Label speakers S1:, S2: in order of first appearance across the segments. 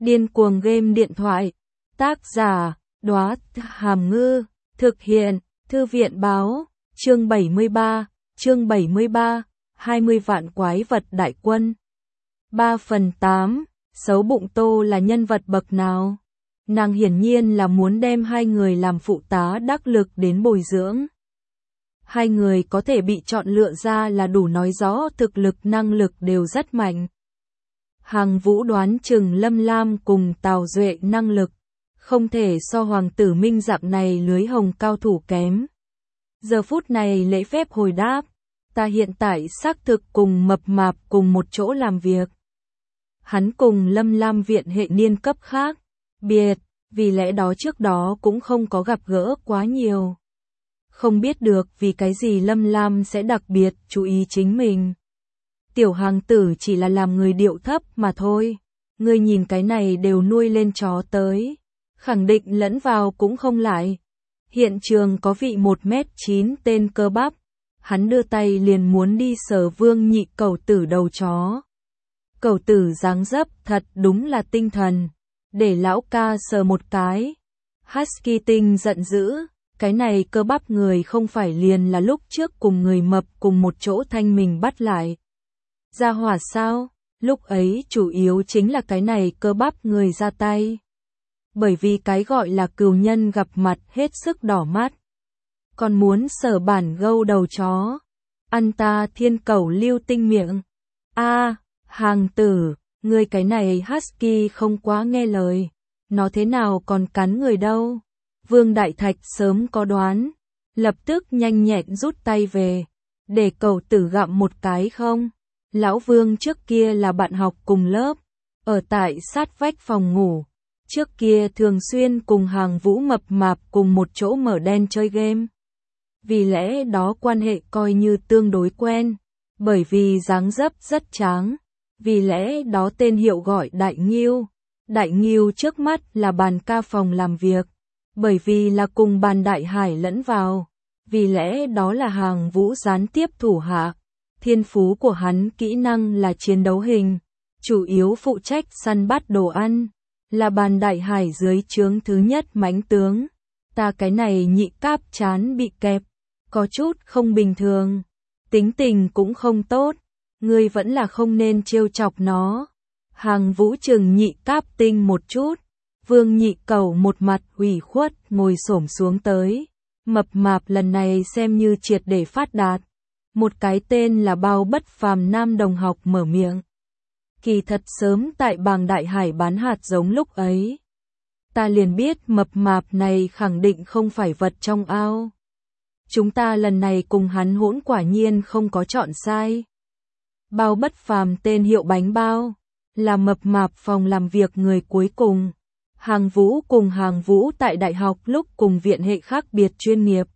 S1: Điên cuồng game điện thoại. Tác giả, Đóa Hàm Ngư. Thực hiện, Thư viện báo. Chương 73, 20 vạn quái vật đại quân. 3/8, xấu bụng Tô là nhân vật bậc nào? Nàng hiển nhiên là muốn đem hai người làm phụ tá đắc lực đến bồi dưỡng. Hai người có thể bị chọn lựa ra là đủ nói rõ thực lực năng lực đều rất mạnh. Hàng Vũ đoán chừng Lâm Lam cùng Tào Duệ năng lực, không thể so Hoàng tử Minh dạng này lưới hồng cao thủ kém. Giờ phút này lễ phép hồi đáp, ta hiện tại xác thực cùng Mập Mạp cùng một chỗ làm việc. Hắn cùng Lâm Lam viện hệ niên cấp khác, biệt, vì lẽ đó trước đó cũng không có gặp gỡ quá nhiều. Không biết được vì cái gì Lâm Lam sẽ đặc biệt chú ý chính mình. Tiểu hàng tử chỉ là làm người điệu thấp mà thôi. Ngươi nhìn cái này đều nuôi lên chó tới. Khẳng định lẫn vào cũng không lại. Hiện trường có vị 1m9 tên cơ bắp. Hắn đưa tay liền muốn đi sờ Vương Nhị Cẩu Tử đầu chó. Cẩu Tử dáng dấp thật đúng là tinh thần. Để lão ca sờ một cái. Husky tinh giận dữ. Cái này cơ bắp người không phải liền là lúc trước cùng người mập cùng một chỗ thanh mình bắt lại. Ra hỏa sao? Lúc ấy chủ yếu chính là cái này cơ bắp người ra tay. Bởi vì cái gọi là cừu nhân gặp mặt hết sức đỏ mắt. Còn muốn sờ bản gâu đầu chó. Ăn ta thiên cẩu lưu tinh miệng. Hàng tử, ngươi cái này husky không quá nghe lời. Nó thế nào còn cắn người đâu. Vương Đại Thạch sớm có đoán. Lập tức nhanh nhẹn rút tay về. Để Cẩu Tử gặm một cái không? Lão Vương trước kia là bạn học cùng lớp. Ở tại sát vách phòng ngủ. Trước kia thường xuyên cùng Hàng Vũ Mập Mạp cùng một chỗ mở đen chơi game. Vì lẽ đó quan hệ coi như tương đối quen. Bởi vì dáng dấp rất tráng. Vì lẽ đó tên hiệu gọi Đại Ngưu. Đại Ngưu trước mắt là bàn ca phòng làm việc. Bởi vì là cùng bàn Đại Hải lẫn vào. Vì lẽ đó là Hàng Vũ gián tiếp thủ hạ. Thiên phú của hắn kỹ năng là chiến đấu hình. Chủ yếu phụ trách săn bắt đồ ăn. Là bàn Đại Hải dưới trướng thứ nhất mãnh tướng. Ta cái này nhị cáp chán bị kẹp. Có chút không bình thường. Tính tình cũng không tốt. Ngươi vẫn là không nên trêu chọc nó. Hàng Vũ chừng nhị cáp tinh một chút. Vương Nhị Cẩu một mặt ủy khuất ngồi xổm xuống tới. Mập Mạp lần này xem như triệt để phát đạt. Một cái tên là Bao Bất Phàm nam đồng học mở miệng. Kỳ thật sớm tại bàng Đại Hải bán hạt giống lúc ấy. Ta liền biết Mập Mạp này khẳng định không phải vật trong ao. Chúng ta lần này cùng hắn hỗn quả nhiên không có chọn sai. Bao Bất Phàm tên hiệu Bánh Bao. Là Mập Mạp phòng làm việc người cuối cùng. Hàng Vũ cùng Hàng Vũ tại đại học lúc cùng viện hệ khác biệt chuyên nghiệp.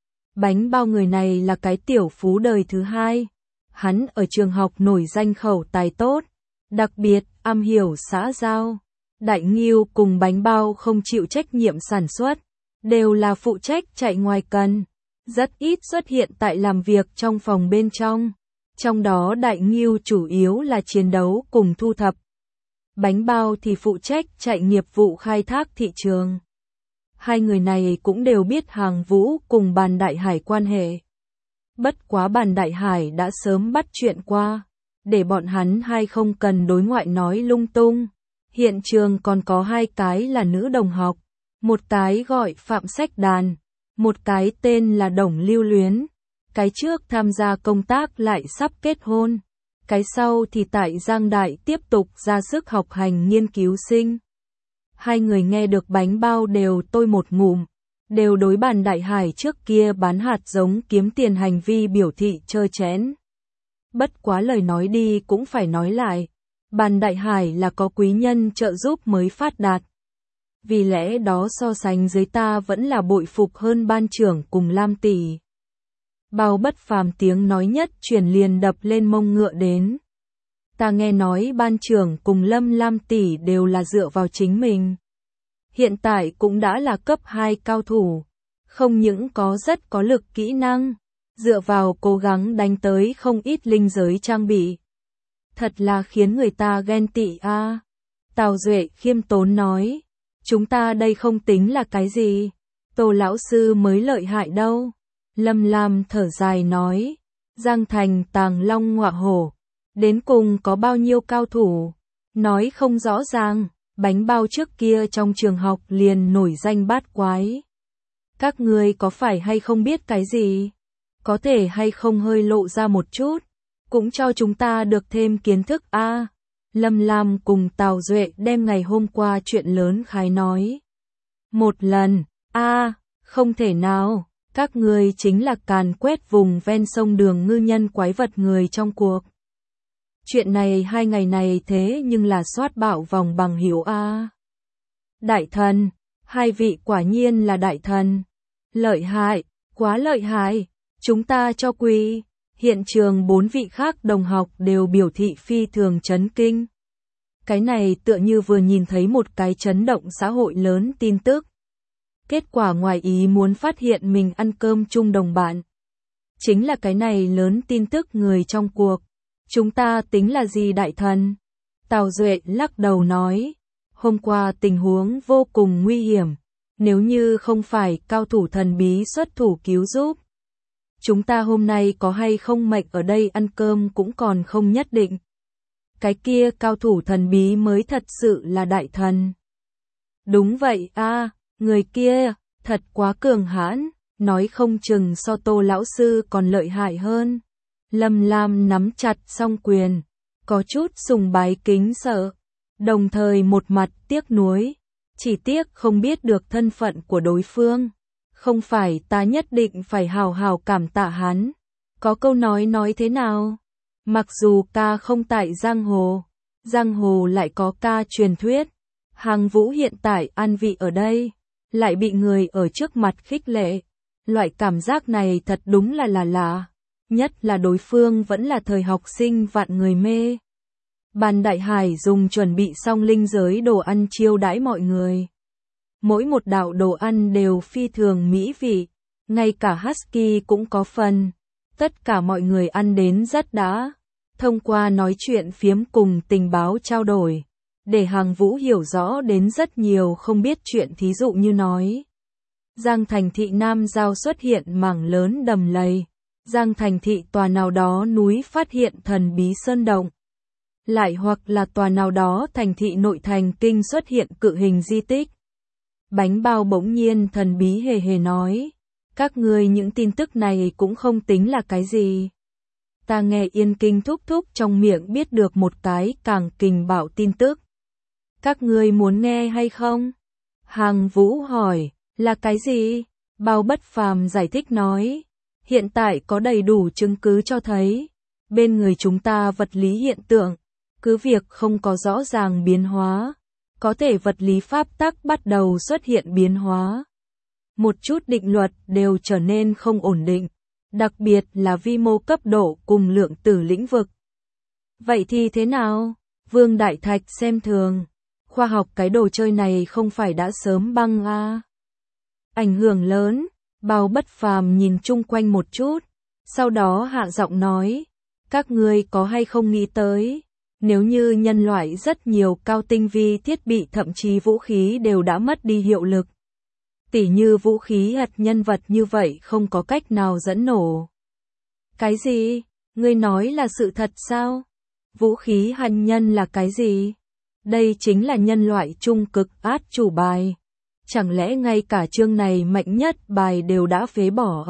S1: Bánh Bao người này là cái tiểu phú đời thứ hai. Hắn ở trường học nổi danh khẩu tài tốt. Đặc biệt, am hiểu xã giao. Đại Ngưu cùng Bánh Bao không chịu trách nhiệm sản xuất. Đều là phụ trách chạy ngoài cần. Rất ít xuất hiện tại làm việc trong phòng bên trong. Trong đó Đại Ngưu chủ yếu là chiến đấu cùng thu thập. Bánh Bao thì phụ trách chạy nghiệp vụ khai thác thị trường. Hai người này cũng đều biết Hàng Vũ cùng bàn Đại Hải quan hệ. Bất quá bàn Đại Hải đã sớm bắt chuyện qua. Để bọn hắn hai không cần đối ngoại nói lung tung. Hiện trường còn có hai cái là nữ đồng học. Một cái gọi Phạm Sách Đàn. Một cái tên là Đồng Lưu Luyến. Cái trước tham gia công tác lại sắp kết hôn. Cái sau thì tại Giang Đại tiếp tục ra sức học hành nghiên cứu sinh. Hai người nghe được Bánh Bao đều tôi một ngụm. Đều đối bàn Đại Hải trước kia bán hạt giống kiếm tiền hành vi biểu thị trơ trẽn. Bất quá lời nói đi cũng phải nói lại. Bàn Đại Hải là có quý nhân trợ giúp mới phát đạt. Vì lẽ đó so sánh dưới ta vẫn là bội phục hơn ban trưởng cùng Lam tỷ. Bao Bất Phàm tiếng nói nhất truyền liền đập lên mông ngựa đến. Ta nghe nói ban trưởng cùng Lâm Lam tỷ đều là dựa vào chính mình. Hiện tại cũng đã là cấp 2 cao thủ. Không những có rất có lực kỹ năng. Dựa vào cố gắng đánh tới không ít linh giới trang bị. Thật là khiến người ta ghen tị a. Tào Duệ khiêm tốn nói, chúng ta đây không tính là cái gì, Tô lão sư mới lợi hại đâu. Lâm Lam thở dài nói, Giang Thành tàng long ngọa hổ, đến cùng có bao nhiêu cao thủ, nói không rõ ràng, bánh bao trước kia trong trường học liền nổi danh bát quái. Các ngươi có phải hay không biết cái gì? Có thể hay không hơi lộ ra một chút, cũng cho chúng ta được thêm kiến thức a. Lâm Lam cùng Tào Duệ đem ngày hôm qua chuyện lớn khái nói. Một lần, không thể nào, các ngươi chính là càn quét vùng ven sông Đường ngư nhân quái vật người trong cuộc. Chuyện này 2 ngày này thế nhưng là soát bạo vòng bằng hữu a. Đại thần, 2 vị quả nhiên là đại thần. Lợi hại, quá lợi hại, chúng ta cho quỳ. Hiện trường 4 vị khác đồng học đều biểu thị phi thường chấn kinh. Cái này tựa như vừa nhìn thấy một cái chấn động xã hội lớn tin tức. Kết quả ngoài ý muốn phát hiện mình ăn cơm chung đồng bạn. Chính là cái này lớn tin tức người trong cuộc. Chúng ta tính là gì đại thần? Tào Duệ lắc đầu nói. Hôm qua tình huống vô cùng nguy hiểm. Nếu như không phải cao thủ thần bí xuất thủ cứu giúp. Chúng ta hôm nay có hay không mệnh ở đây ăn cơm cũng còn không nhất định. Cái kia cao thủ thần bí mới thật sự là đại thần. Đúng vậy người kia, thật quá cường hãn, nói không chừng so Tô lão sư còn lợi hại hơn. Lâm Lam nắm chặt song quyền, có chút sùng bái kính sợ, đồng thời một mặt tiếc nuối, chỉ tiếc không biết được thân phận của đối phương. Không phải ta nhất định phải hào hào cảm tạ hắn. Có câu nói thế nào? Mặc dù ca không tại giang hồ lại có ca truyền thuyết. Hàng Vũ hiện tại an vị ở đây, lại bị người ở trước mặt khích lệ. Loại cảm giác này thật đúng là lạ. Nhất là đối phương vẫn là thời học sinh vạn người mê. Bàn Đại Hải dùng chuẩn bị xong linh giới đồ ăn chiêu đãi mọi người. Mỗi một đạo đồ ăn đều phi thường mỹ vị, ngay cả Husky cũng có phần. Tất cả mọi người ăn đến rất đã. Thông qua nói chuyện phiếm cùng tình báo trao đổi, để Hàng Vũ hiểu rõ đến rất nhiều không biết chuyện, thí dụ như nói. Giang Thành thị Nam Giao xuất hiện mảng lớn đầm lầy. Giang Thành thị tòa nào đó núi phát hiện thần bí sơn động. Lại hoặc là tòa nào đó thành thị nội thành kinh xuất hiện cự hình di tích. Bánh bao bỗng nhiên thần bí hề nói, các ngươi những tin tức này cũng không tính là cái gì. Ta nghe Yên Kinh thúc thúc trong miệng biết được một cái càng kình bạo tin tức. Các ngươi muốn nghe hay không? Hàng Vũ hỏi, là cái gì? Bao Bất Phàm giải thích nói, hiện tại có đầy đủ chứng cứ cho thấy, bên người chúng ta vật lý hiện tượng, cứ việc không có rõ ràng biến hóa, có thể vật lý pháp tắc bắt đầu xuất hiện biến hóa. Một chút định luật đều trở nên không ổn định, đặc biệt là vi mô cấp độ cùng lượng tử lĩnh vực. Vậy thì thế nào? Vương Đại Thạch xem thường, khoa học cái đồ chơi này không phải đã sớm băng ảnh hưởng lớn. Bao Bất Phàm nhìn chung quanh một chút, sau đó hạ giọng nói, các ngươi có hay không nghĩ tới, nếu như nhân loại rất nhiều cao tinh vi thiết bị thậm chí vũ khí đều đã mất đi hiệu lực. Tỉ như vũ khí hạt nhân vật như vậy không có cách nào dẫn nổ. Cái gì? Ngươi nói là sự thật sao? Vũ khí hạt nhân là cái gì? Đây chính là nhân loại trung cực át chủ bài. Chẳng lẽ ngay cả chương này mạnh nhất bài đều đã phế bỏ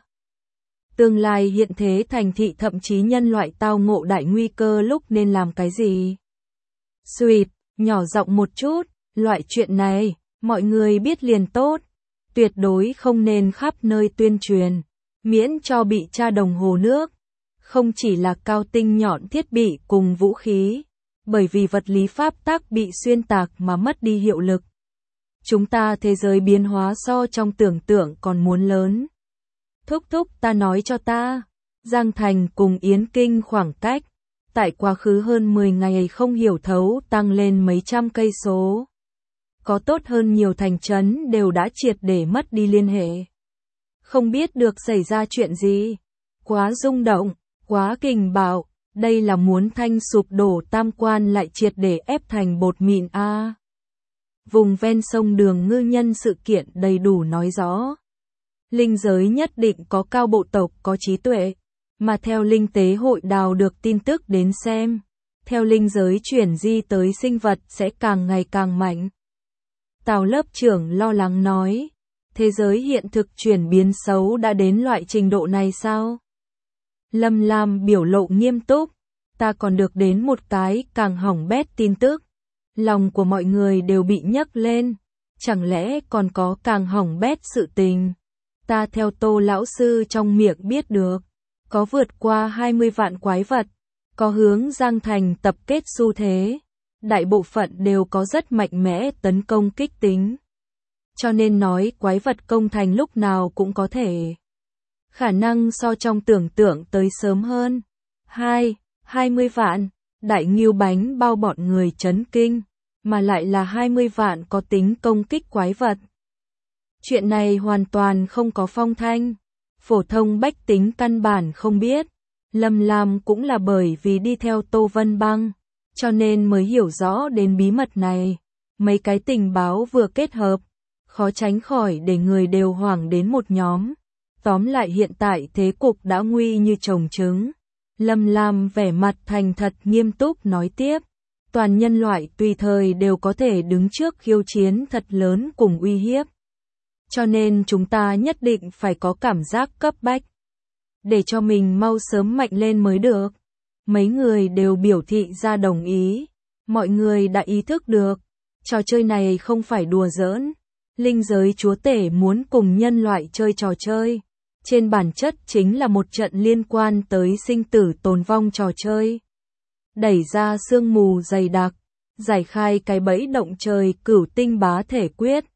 S1: Tương lai hiện thế thành thị thậm chí nhân loại tao ngộ đại nguy cơ lúc nên làm cái gì? Sweet, nhỏ giọng một chút, loại chuyện này, mọi người biết liền tốt. Tuyệt đối không nên khắp nơi tuyên truyền, miễn cho bị tra đồng hồ nước. Không chỉ là cao tinh nhọn thiết bị cùng vũ khí, bởi vì vật lý pháp tắc bị xuyên tạc mà mất đi hiệu lực. Chúng ta thế giới biến hóa so trong tưởng tượng còn muốn lớn. Thúc thúc ta nói cho ta, Giang Thành cùng Yến Kinh khoảng cách, tại quá khứ hơn 10 ngày không hiểu thấu tăng lên mấy trăm cây số. Có tốt hơn nhiều thành trấn đều đã triệt để mất đi liên hệ. Không biết được xảy ra chuyện gì, quá rung động, quá kình bạo, Đây là muốn thanh sụp đổ tam quan lại triệt để ép thành bột mịn a. Vùng ven sông Đường Ngư nhân sự kiện đầy đủ nói rõ. Linh giới nhất định có cao bộ tộc có trí tuệ, mà theo linh tế hội đào được tin tức đến xem, theo linh giới chuyển di tới sinh vật sẽ càng ngày càng mạnh. Tào lớp trưởng lo lắng nói, thế giới hiện thực chuyển biến xấu đã đến loại trình độ này sao? Lâm Lam biểu lộ nghiêm túc, ta còn được đến một cái càng hỏng bét tin tức. Lòng của mọi người đều bị nhấc lên, chẳng lẽ còn có càng hỏng bét sự tình? Ta theo Tô lão sư trong miệng biết được, có vượt qua 20 vạn quái vật, có hướng Giang Thành tập kết xu thế, đại bộ phận đều có rất mạnh mẽ tấn công kích tính. Cho nên nói quái vật công thành lúc nào cũng có thể. Khả năng so trong tưởng tượng tới sớm hơn. 20 vạn, đại nghiêu bánh bao bọn người chấn kinh, mà lại là 20 vạn có tính công kích quái vật. Chuyện này hoàn toàn không có phong thanh, phổ thông bách tính căn bản không biết. Lâm Lam cũng là bởi vì đi theo Tô Vân Băng, cho nên mới hiểu rõ đến bí mật này. Mấy cái tình báo vừa kết hợp, khó tránh khỏi để người đều hoảng đến một nhóm. Tóm lại hiện tại thế cục đã nguy như trồng trứng. Lâm Lam vẻ mặt thành thật nghiêm túc nói tiếp. Toàn nhân loại tùy thời đều có thể đứng trước khiêu chiến thật lớn cùng uy hiếp. Cho nên chúng ta nhất định phải có cảm giác cấp bách. Để cho mình mau sớm mạnh lên mới được. Mấy người đều biểu thị ra đồng ý. Mọi người đã ý thức được. Trò chơi này không phải đùa giỡn. Linh giới chúa tể muốn cùng nhân loại chơi trò chơi. Trên bản chất chính là một trận liên quan tới sinh tử tồn vong trò chơi. Đẩy ra sương mù dày đặc, giải khai cái bẫy động trời cửu tinh bá thể quyết.